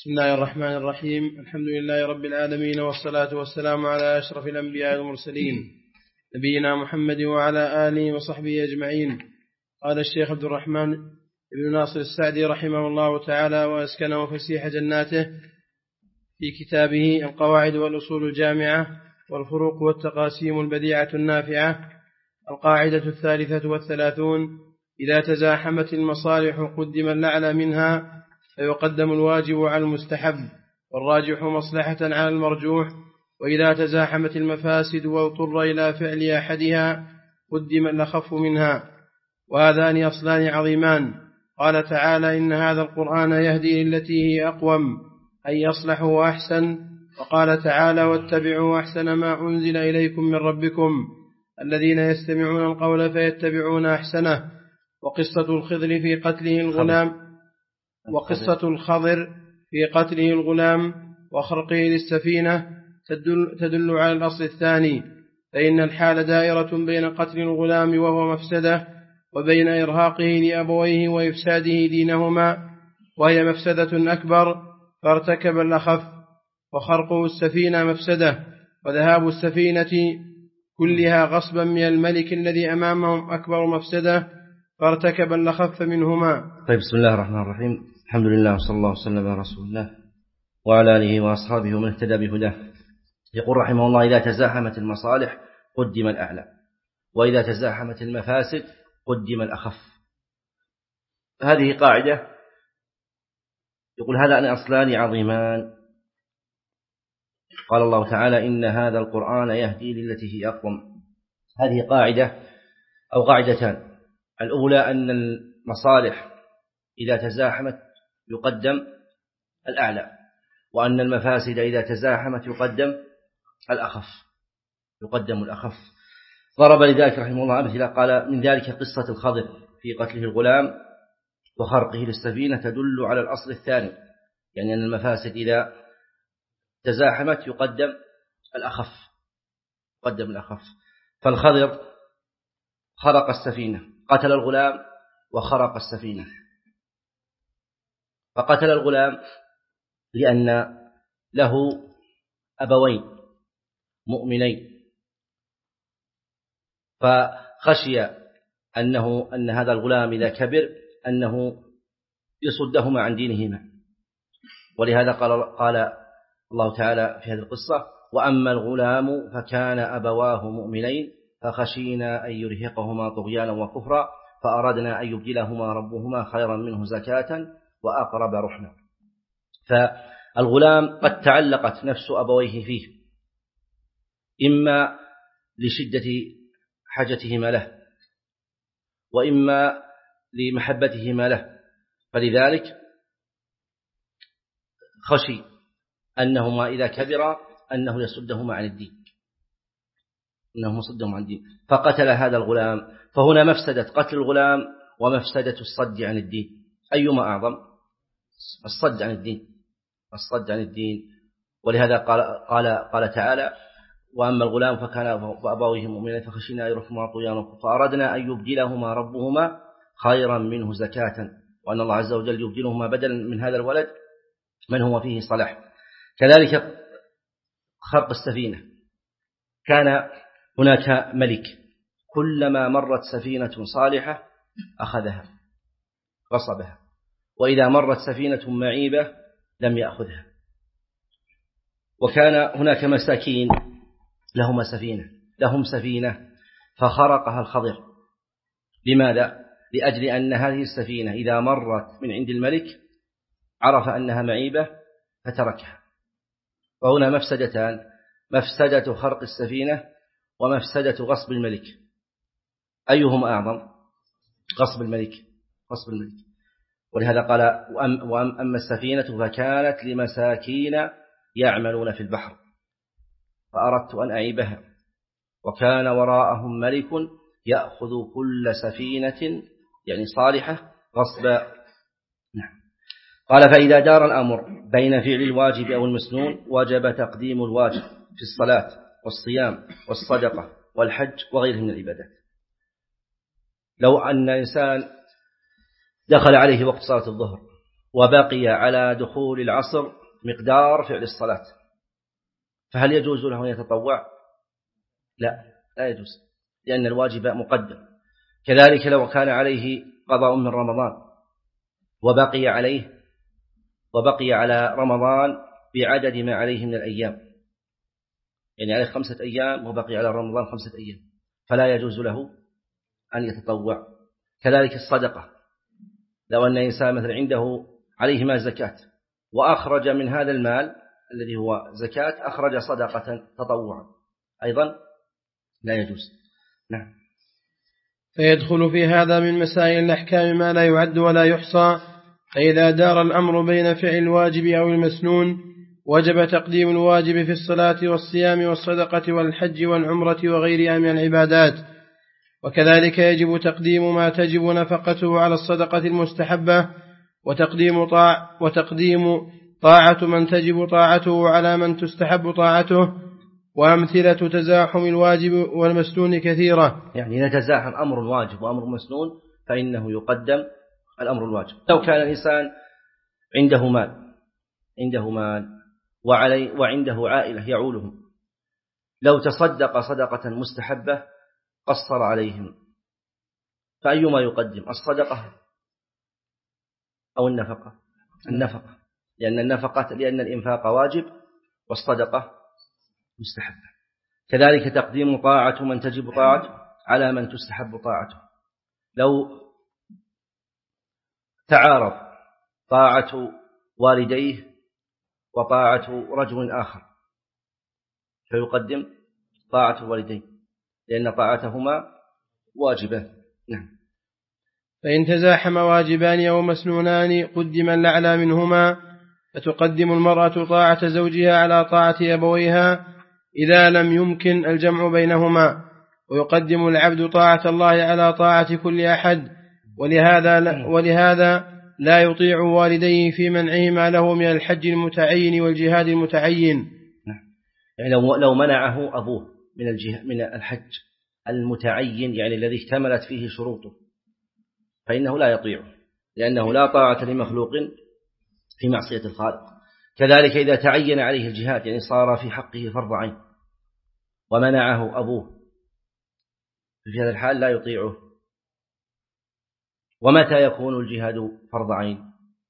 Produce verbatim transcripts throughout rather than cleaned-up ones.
بسم الله الرحمن الرحيم. الحمد لله رب العالمين، والصلاة والسلام على أشرف الأنبياء والمرسلين نبينا محمد وعلى آله وصحبه أجمعين. قال الشيخ عبد الرحمن بن ناصر السعدي رحمه الله تعالى وأسكنه فسيح جناته في كتابه القواعد والأصول الجامعة والفروق والتقاسيم البديعة النافعة: القاعدة الثالثة والثلاثون: إذا تزاحمت المصالح قدم الأعلى منها فيقدم الواجب على المستحب، والراجح مصلحة على المرجوح. وإذا تزاحمت المفاسد واضطر إلى فعل أحدها قدم الأخف منها. وهذان أصلان عظيمان. قال تعالى: إن هذا القرآن يهدي للتي هي أقوم، أي يصلح وأحسن. وقال تعالى: واتبعوا أحسن ما أنزل إليكم من ربكم الذين يستمعون القول فيتبعون أحسنه. وقصة الخضر في قتله الغلام وقصة الخضر في قتله الغلام وخرقه للسفينة تدل, تدل على الأصل الثاني، فإن الحال دائرة بين قتل الغلام وهو مفسدة وبين إرهاقه لأبويه وإفساده دينهما وهي مفسدة أكبر فارتكب الأخف، وخرقه السفينة مفسدة وذهاب السفينة كلها غصبا من الملك الذي أمامهم أكبر مفسدة فارتكب الأخف منهما. طيب، بسم الله الرحمن الرحيم. الحمد لله وصلى الله وسلم على رسول الله وعلى آله وأصحابه ومن اهتدى بهداه. يقول رحمه الله: إذا تزاحمت المصالح قدم الأعلى، وإذا تزاحمت المفاسد قدم الأخف. هذه قاعدة يقول: هذان أصلان عظيمان. قال الله تعالى: إن هذا القرآن يهدي للتي هي أقوم. هذه قاعدة أو قاعدتان: الأولى أن المصالح إذا تزاحمت يقدم الأعلى، وأن المفاسد إذا تزاحمت يقدم الأخف يقدم الأخف ضرب لذلك رحمه الله أمثلة. قال: من ذلك قصة الخضر في قتله الغلام وخرقه للسفينة تدل على الأصل الثاني، يعني أن المفاسد إذا تزاحمت يقدم الأخف يقدم الأخف فالخضر خرق السفينة، قتل الغلام وخرق السفينة. فقتل الغلام لأن له أبوين مؤمنين، فخشي أنه أن هذا الغلام إذا كبر أنه يصدهما عن دينهما، ولهذا قال, قال الله تعالى في هذه القصة: وأما الغلام فكان أبواه مؤمنين فخشينا أن يرهقهما طغيانا وكفرا فأردنا أن يبدلهما ربهما خيرا منه زكاة وأقرب رحما. فالغلام قد تعلقت نفس أبويه فيه، إما لشدة حاجتهما له وإما لمحبتهما له، فلذلك خشي أنهما إذا كبرا أنه يصدهما عن الدين أنه يصدهما عن الدين فقتل هذا الغلام. فهنا مفسدة قتل الغلام ومفسدة الصد عن الدين، أيما أعظم؟ الصد عن الدين الصد عن الدين ولهذا قال, قال, قال تعالى: وأما الغلام فكان أبويه مؤمنين فخشينا أن يرهقهما طغيانا فأردنا أن يبدلهما ربهما خيرا منه زكاة، وأن الله عز وجل يبدلهما بدلا من هذا الولد من هو فيه صلاح. كذلك خرق السفينة، كان هناك ملك كلما مرت سفينة صالحة أخذها غصبها، وإذا مرت سفينة معيبة لم يأخذها. وكان هناك مساكين لهم سفينة لهم سفينة فخرقها الخضر. لماذا؟ لأجل أن هذه السفينة إذا مرت من عند الملك عرف أنها معيبة فتركها. وهنا مفسدتان: مفسدة خرق السفينة ومفسدة غصب الملك. أيهما أعظم؟ غصب الملك غصب الملك ولهذا قال: وأما السفينة فكانت لمساكين يعملون في البحر فأردت أن أعيبها وكان وراءهم ملك يأخذ كل سفينة يعني صالحة غصبا. نعم. قال: فإذا دار الأمر بين فعل الواجب أو المسنون وجب تقديم الواجب في الصلاة والصيام والصدقة والحج وغيره من العبادات. لو أن إنسان دخل عليه وقت صلاة الظهر وبقي على دخول العصر مقدار فعل الصلاة، فهل يجوز له أن يتطوع؟ لا، لا يجوز، لأن الواجب مقدم. كذلك لو كان عليه قضاء من رمضان وبقي عليه وبقي على رمضان بعدد ما عليه من الأيام، يعني عليه خمسة أيام وبقي على رمضان خمسة أيام، فلا يجوز له أن يتطوع. كذلك الصدقة، لو أن إنسان مثلا عنده عليه مال زكاة وأخرج من هذا المال الذي هو زكاة أخرج صدقة تطوعا، أيضا لا يجوز. نعم. فيدخل في هذا من مسائل الأحكام ما لا يعد ولا يحصى. فإذا دار الأمر بين فعل الواجب أو المسنون وجب تقديم الواجب في الصلاة والصيام والصدقة والحج والعمرة وغيرها من العبادات، وكذلك يجب تقديم ما تجب نفقته على الصدقة المستحبة، وتقديم طاع وتقديم طاعة من تجب طاعته على من تستحب طاعته. وأمثلة تزاحم الواجب والمسنون كثيرة. يعني نتزاحم أمر واجب وأمر مسنون فإنه يقدم الأمر الواجب. لو كان الإنسان عنده مال عنده مال وعلي وعنده عائلة يعولهم، لو تصدق صدقة مستحبة قصر عليهم، فأيما يقدم، الصدقة أو النفقة؟ النفقة، لأن النفقة لأن الإنفاق واجب والصدقة مستحبة. كذلك تقديم طاعة من تجب طاعته على من تستحب طاعته. لو تعارض طاعة والديه وطاعة رجل آخر فيقدم طاعة الوالدين لأن طاعتهما واجبة. نعم. فإن تزاحم واجبان أو مسنونان قدم الأعلى منهما، فتقدم المرأة طاعة زوجها على طاعة أبويها إذا لم يمكن الجمع بينهما، ويقدم العبد طاعة الله على طاعة كل أحد، ولهذا لا, ولهذا لا يطيع والديه في منعهما له من الحج المتعين والجهاد المتعين. يعني لو لو منعه أبوه من الجهاد من الحج المتعين، يعني الذي اكتملت فيه شروطه، فإنه لا يطيعه، لأنه لا طاعة لمخلوق في معصية الخالق. كذلك إذا تعين عليه الجهاد، يعني صار في حقه فرض عين ومنعه أبوه، في هذا الحال لا يطيعه. ومتى يكون الجهاد فرض عين؟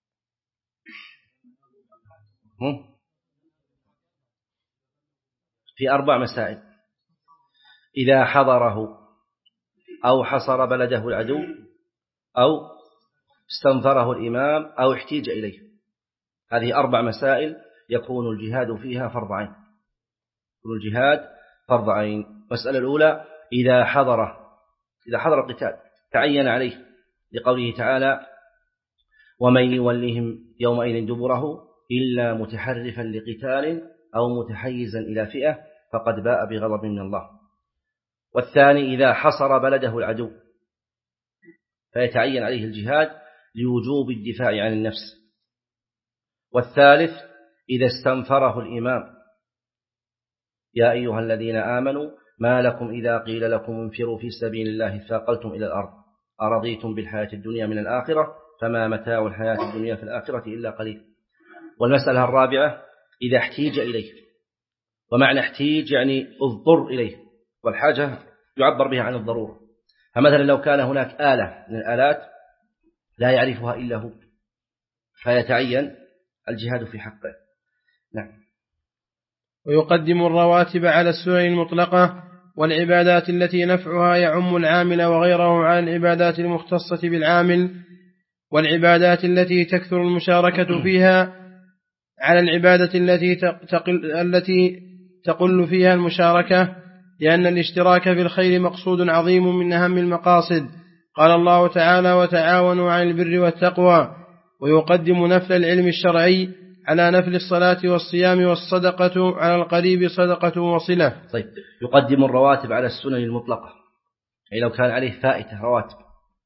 في أربع مسائل: إذا حضره أو حصر بلده العدو أو استنفره الإمام أو احتيج إليه. هذه أربع مسائل يكون الجهاد فيها فرض عين، يكون الجهاد فرض عين. المسألة الأولى إذا حضره، إذا حضر القتال تعين عليه، لقوله تعالى: ومن يولهم يومئذ دبره إلا متحرفا لقتال أو متحيزا إلى فئة فقد باء بغضب من الله. والثاني إذا حصر بلده العدو فيتعين عليه الجهاد لوجوب الدفاع عن النفس. والثالث إذا استنفره الإمام: يا أيها الذين آمنوا ما لكم إذا قيل لكم انفروا في سبيل الله اثاقلتم إلى الأرض أرضيتم بالحياة الدنيا من الآخرة فما متاع الحياة الدنيا في الآخرة إلا قليل. والمسألة الرابعة إذا احتيج إليه، ومعنى احتيج يعني اضطر إليه، والحاجة يعبر بها عن الضرورة. فمثلا لو كان هناك آلة من الآلات لا يعرفها إلا هو فيتعين الجهاد في حقه. نعم. ويقدم الرواتب على السنن المطلقة والعبادات التي نفعها يعم العامل وغيره على العبادات المختصة بالعامل، والعبادات التي تكثر المشاركة فيها على العبادة التي تقل, التي تقل فيها المشاركة، لأن الاشتراك في الخير مقصود عظيم من أهم المقاصد. قال الله تعالى: وتعاونوا على البر والتقوى. ويقدم نفل العلم الشرعي على نفل الصلاة والصيام والصدقة على القريب صدقة وصلة. طيب، يقدم الرواتب على السنن المطلقة، أي لو كان عليه فائتة رواتب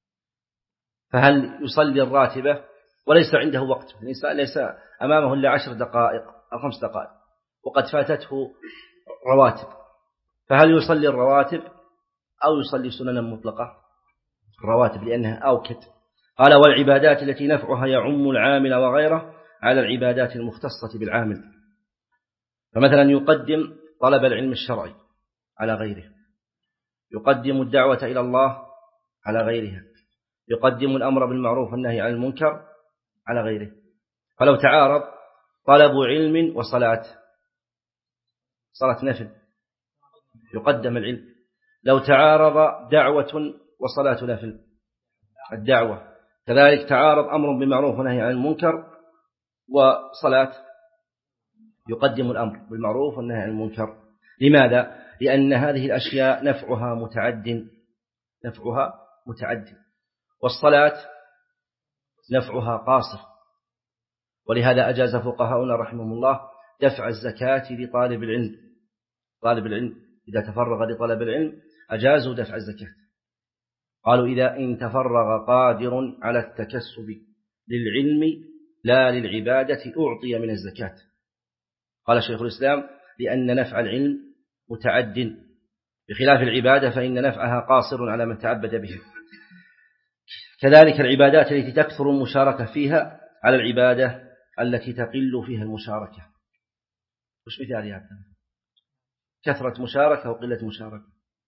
فهل يصلي الراتبة وليس عنده وقت؟ ليس أمامه إلا عشر دقائق أو خمس دقائق وقد فاتته رواتب، فهل يصلي الرواتب أو يصلي سننا مطلقة؟ الرواتب لأنها أوكد، قال والعبادات التي نفعها يعم العامل وغيره على العبادات المختصة بالعامل. فمثلا يقدم طلب العلم الشرعي على غيره، يقدم الدعوة إلى الله على غيرها، يقدم الأمر بالمعروف والنهي عن المنكر على غيره. فلو تعارض طلب علم وصلاة، صلاة نفل، يقدم العلم. لو تعارض دعوة وصلاة نفل، الدعوة. كذلك تعارض أمر بالمعروف ونهي عن المنكر وصلاة، يقدم الأمر بالمعروف والنهي عن المنكر. لماذا؟ لأن هذه الأشياء نفعها متعد، نفعها متعد، والصلاة نفعها قاصر. ولهذا أجاز فقهاؤنا رحمهم الله دفع الزكاة لطالب العلم. طالب العلم إذا تفرغ لطلب العلم أجازوا دفع الزكاة. قالوا إذا إن تفرغ قادر على التكسب للعلم لا للعبادة أعطي من الزكاة. قال شيخ الإسلام لأن نفع العلم متعد، بخلاف العبادة فإن نفعها قاصر على من تعبد به. كذلك العبادات التي تكثر المشاركة فيها على العبادة التي تقل فيها المشاركة. وش مثال يا عبد؟ كثرة مشاركة وقلة مشاركة.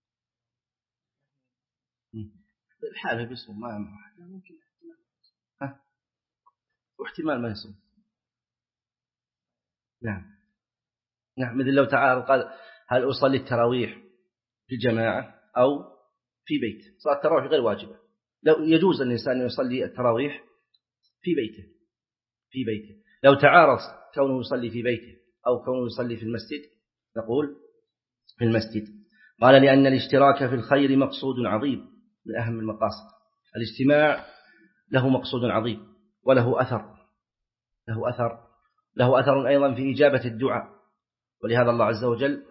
الحالة بيصوم ما يمر ممكن ها واحتمال ما يصوم. نعم نعم. مثل لو تعالى قال هل أصلي التراويح في جماعة أو في بيت؟ صلاة التراويح غير واجبة، لو يجوز الإنسان يصلي التراويح في بيته في بيته لو تعارض كونه يصلي في بيته أو كونه يصلي في المسجد نقول في المسجد. قال لأن الاشتراك في الخير مقصود عظيم، من أهم المقاصد. الاجتماع له مقصود عظيم وله أثر له أثر له أثر أيضا في إجابة الدعاء. ولهذا الله عز وجل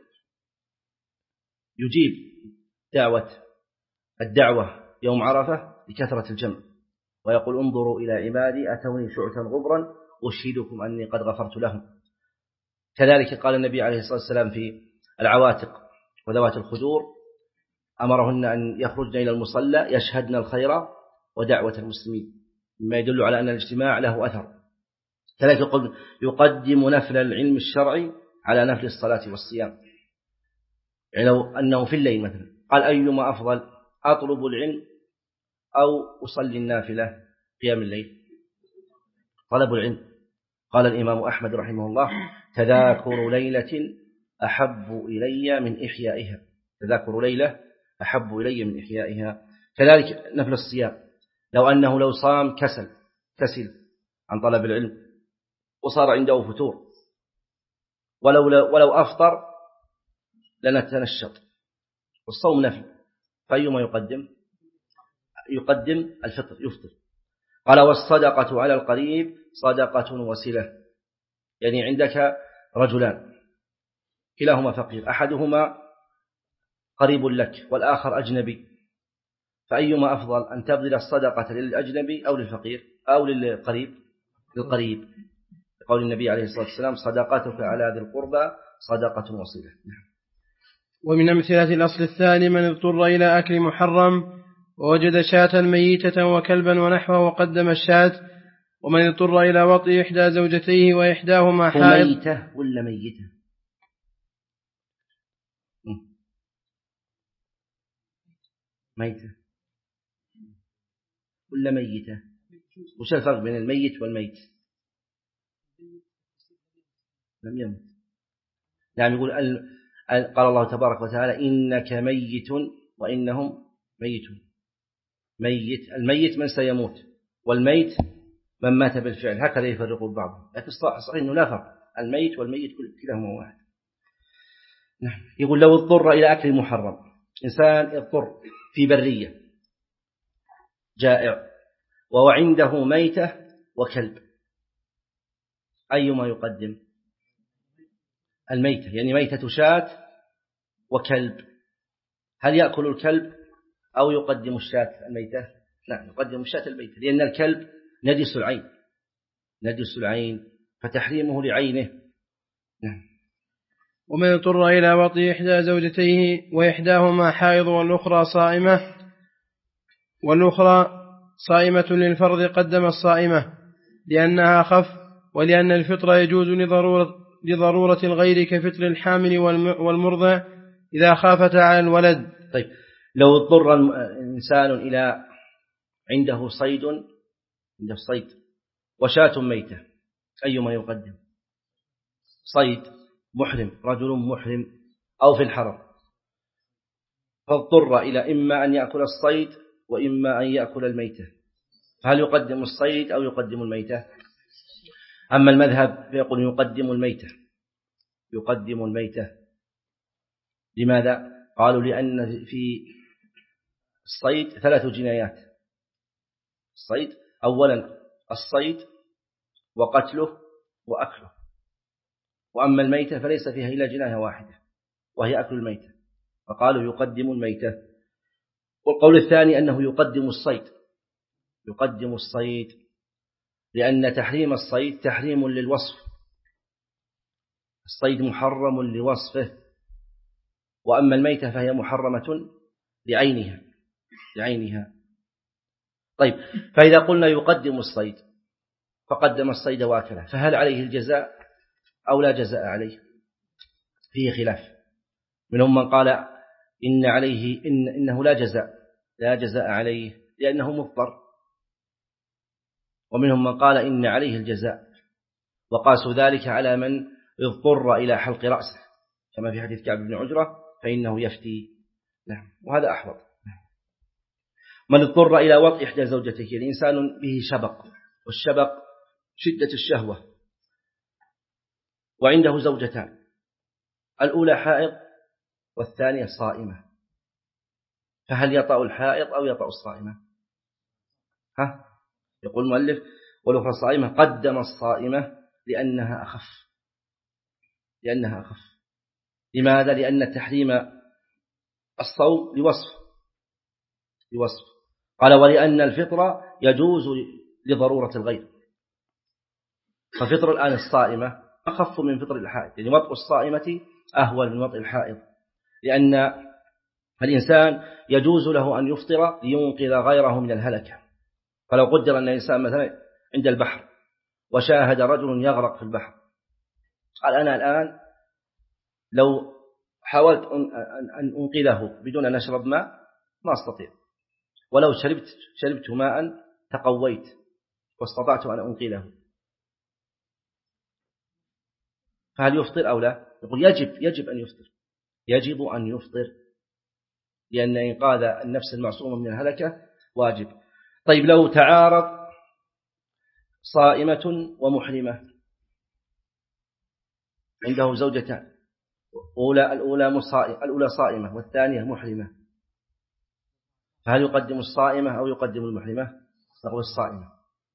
يجيب دعوة الدعوة يوم عرفة لكثرة الجمع، ويقول انظروا إلى عبادي أتوني شعثا غبرا أشهدكم أني قد غفرت لهم. كذلك قال النبي عليه الصلاة والسلام في العواتق وذوات الخدور أمرهن أن يخرجن إلى المصلى يشهدن الخير ودعوة المسلمين، مما يدل على أن الاجتماع له أثر. كذلك يقدم نفل العلم الشرعي على نفل الصلاة والصيام. يعني لو أنه في الليل مثلا قال أيما أفضل، أطلب العلم أو أصلي النافلة قيام الليل؟ طلب العلم. قال الإمام أحمد رحمه الله تذاكر ليلة أحب إلي من إحيائها، تذاكر ليلة أحب إلي من إحيائها. كذلك نفل الصيام، لو أنه لو صام كسل كسل عن طلب العلم وصار عنده فتور، ولو, ولو أفطر لنتنشط، والصوم نفل، فأيما يقدم؟ يقدم الفطر، يفطر. قال والصدقة على القريب صدقة وسلة. يعني عندك رجلان كلاهما فقير، أحدهما قريب لك والآخر أجنبي، فأيما أفضل أن تبذل الصدقة للأجنبي أو للفقير أو للقريب؟ للقريب، قول النبي عليه الصلاة والسلام صدقتك على ذي القربى صدقة وصلة. ومن أمثلة الأصل الثاني من اضطر إلى أكل محرم ووجد شاة ميتة وكلبا ونحوه وقدم الشاة. ومن اضطر إلى وطئ إحدى زوجتيه وإحداهما حائض. ميتة ولا ميتة؟ ميتة ولا ميتة؟ وش الفرق بين الميت والميت؟ لم يمت. نعم. يقول قال الله تبارك وتعالى إنك ميت وإنهم ميتون. ميت، الميت من سيموت، والميت من مات بالفعل، هكذا يفرقوا بعضهم. لكن صحيح إنه لا فرق، الميت والميت كلاهما واحد. نعم. يقول لو اضطر إلى أكل محرم، إنسان اضطر في برية جائع وعنده ميتة وكلب، أيما يقدم؟ الميتة، يعني ميتة شاة وكلب. هل يأكل الكلب أو يقدم الشاة الميتة؟ لا، يقدم الشاة الميتة، لأن الكلب نجس العين نجس العين فتحريمه لعينه. نعم. ومن اضطر إلى وطئ إحدى زوجتيه وإحداهما حائض والأخرى صائمة والأخرى صائمة للفرض قدم الصائمة لأنها أخف، ولأن الفطر يجوز لضرورة, لضرورة الغير كفطر الحامل والمرضع إذا خافت على الولد. طيب لو اضطر إنسان إلى عنده صيد عنده صيد وشاة ميتة أيما يقدم؟ صيد محرم، رجل محرم أو في الحرم، فاضطر إلى إما أن يأكل الصيد وإما أن يأكل الميتة، هل يقدم الصيد أو يقدم الميتة؟ أما المذهب فيقول يقدم الميتة، يقدم الميتة. لماذا؟ قالوا لأن في الصيد ثلاث جنايات. الصيد أولا الصيد وقتله وأكله، وأما الميتة فليس فيها إلا جناية واحدة وهي أكل الميتة، فقالوا يقدم الميتة. والقول الثاني أنه يقدم الصيد، يقدم الصيد لأن تحريم الصيد تحريم للوصف، الصيد محرم لوصفه، وأما الميتة فهي محرمة لعينها لعينها. طيب فإذا قلنا يقدم الصيد فقدم الصيد واكله، فهل عليه الجزاء أو لا جزاء عليه؟ فيه خلاف، منهم من قال إن عليه إن إنه لا جزاء لا جزاء عليه لأنه مضطر، ومنهم من قال إن عليه الجزاء، وقاسوا ذلك على من اضطر إلى حلق رأسه كما في حديث كعب بن عجرة فإنه يفتي. نعم، وهذا أحوط. من اضطر إلى وطء إحدى زوجتيه، الإنسان به شبق، والشبق شدة الشهوة، وعنده زوجتان، الأولى حائض والثانية صائمة، فهل يطأ الحائض أو يطأ الصائمة؟ ها؟ يقول المؤلف والأخرى الصائمة، قدم الصائمة لأنها أخف لأنها أخف لماذا؟ لأن تحريم الصوم لوصف لوصف قال ولأن الفطر يجوز لضرورة الغير، ففطر الآن الصائمة أخف من فطر الحائض، يعني وطء الصائمة أهون من وطء الحائض، لأن الإنسان يجوز له أن يفطر لينقذ غيره من الهلكة. فلو قدر أن الإنسان مثلا عند البحر وشاهد رجل يغرق في البحر، قال أنا الآن لو حاولت أن أنقذه بدون أن أشرب ماء ما أستطيع، ولو شربت شربت ماء تقويت واستطعت أن أنقذه، فهل يفطر أو لا؟ يقول يجب يجب أن يفطر يجب أن يفطر لأن إنقاذ النفس المعصومة من الهلكة واجب. طيب لو تعارض صائمة ومحرمة، عنده زوجتان، أولى الأولى الأولى صائمة والثانية محرمة، فهل يقدم الصائمة أو يقدم المحرمة؟ نقول الصائمة.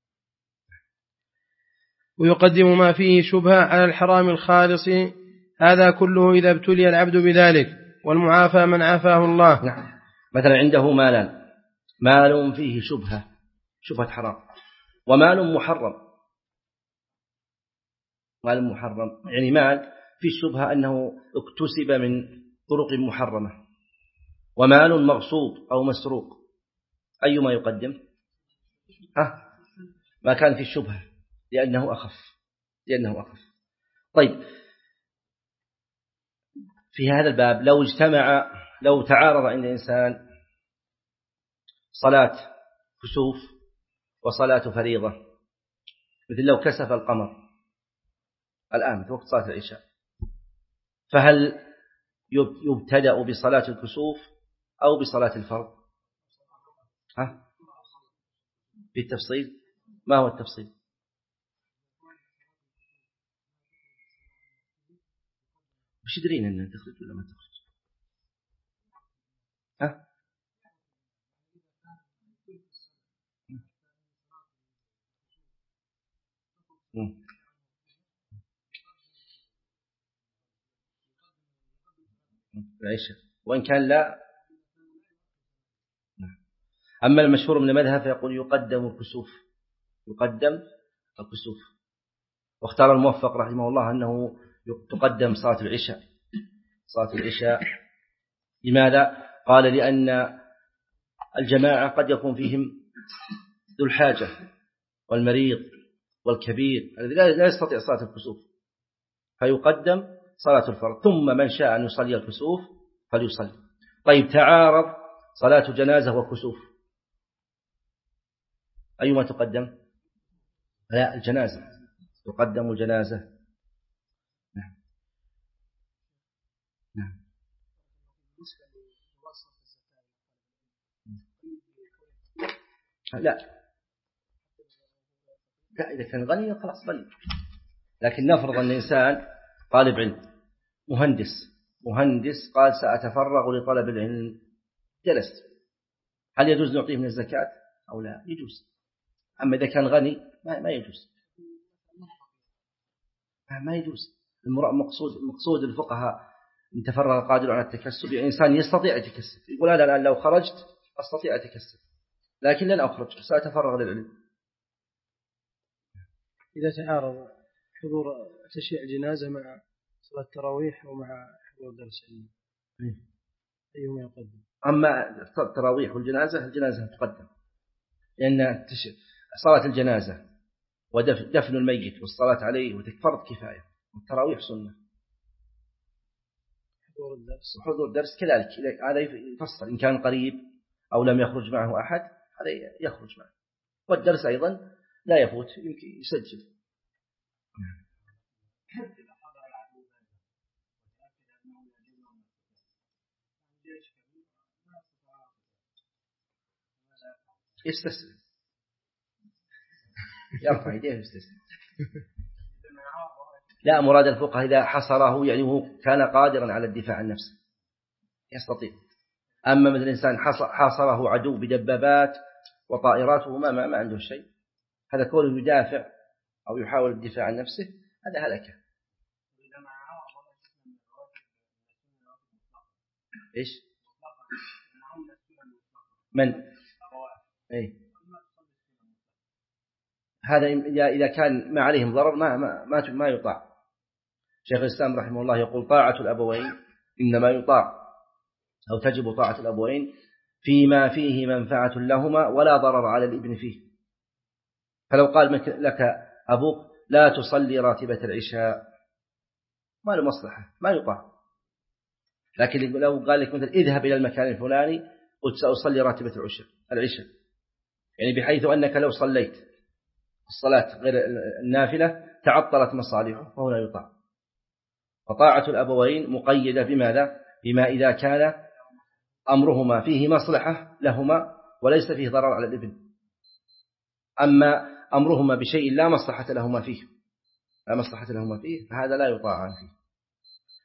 ويقدم ما فيه شبهة على الحرام الخالص، هذا كله إذا ابتلي العبد بذلك، والمعافى من عافاه الله. نعم. مثلا عنده مالان، مال فيه شبهة شبهة حرام، ومال محرم مال محرم يعني مال في الشبهة أنه اكتسب من طرق محرمة، ومال مغصوب أو مسروق، أيما يقدم؟ ها؟ ما كان في الشبهة لأنه أخف لأنه أخف. طيب في هذا الباب لو اجتمع لو تعارض عند الإنسان صلاة كسوف وصلاة فريضة، مثل لو كسف القمر الآن في وقت صلاة العشاء، فهل يبتدأ بصلاة الكسوف أو بصلاة الفرض؟ ها؟ بالتفصيل، ما هو التفصيل؟ مش يدرين أنها تخرج ولا ما تخرج؟ ها؟ مم. العشاء وإن كان لا. أما المشهور من المذهب فيقول يقدم الكسوف يقدم الكسوف واختار الموفق رحمه الله أنه تقدم صلاة العشاء صلاة العشاء. لماذا؟ قال لأن الجماعة قد يكون فيهم ذو الحاجة والمريض والكبير الذي لا يستطيع صلاة الكسوف، فيقدم صلاة الفرض، ثم من شاء أن يصلي الكسوف فليصلي. طيب تعارض صلاة جنازة وكسوف، أيما تقدم؟ لا، الجنازة تقدم الجنازة. نعم نعم. لا لا، إذا كان غني خلاص غني، لكن نفرض أن الإنسان طالب علم مهندس مهندس قال سأتفرغ لطلب العلم، جلس، هل يجوز نعطيه من الزكاة أو لا؟ يجوز. أما إذا كان غني ما يجوز، ما يجوز. المقصود مقصود الفقهاء إن تفرغ قادر على التكسب، يعني إنسان يستطيع يتكسب، يقول أنا الآن لو خرجت أستطيع أتكسب لكن لن أخرج، سأتفرغ للعلم. إذا تعارض حضور تشييع الجنازة مع صلاة التراويح ومع حضور درس علم أيهما يقدم؟ أما التراويح والجنازة، الجنازة تقدم، لأن صلاة الجنازة ودفن الميت والصلاة عليه فرض كفاية، والتراويح سنة. حضور الدرس وحضور الدرس كذلك، هذا يفصل إن كان قريب أو لم يخرج معه أحد هذا يخرج معه، والدرس أيضا لا يفوت، يمكن يسجل. يستسلم، يرفع يديه ويستسلم. لا، مراد الفقهاء إذا حصره يعني هو كان قادرا على الدفاع عن نفسه يستطيع. أما مثل الإنسان حاصره عدو بدبابات وطائرات وما ما, ما عنده شيء، هذا كونه يدافع أو يحاول الدفاع عن نفسه هذا هلكه. إيش؟ من؟ إيه؟ هذا إذا كان ما عليهم ضرر ما ما ما, ما يطاع. شيخ الإسلام رحمه الله يقول طاعة الأبوين إنما يطاع أو تجب طاعة الأبوين فيما فيه منفعة لهما ولا ضرر على الابن فيه. فلو قال لك أبوك لا تصلي راتبة العشاء ما له مصلحة ما يطاع، لكن لو قال لك مثلا اذهب إلى المكان الفلاني قلت سأصلي راتبة العشاء، يعني بحيث أنك لو صليت الصلاة غير النافلة تعطلت مصالحه فهنا يطاع. فطاعة الأبوين مقيدة بماذا؟ بما إذا كان أمرهما فيه مصلحة لهما وليس فيه ضرر على الابن. أما أمرهما بشيء لا مصلحة لهما فيه لا مصلحة لهما فيه فهذا لا يطاع فيه.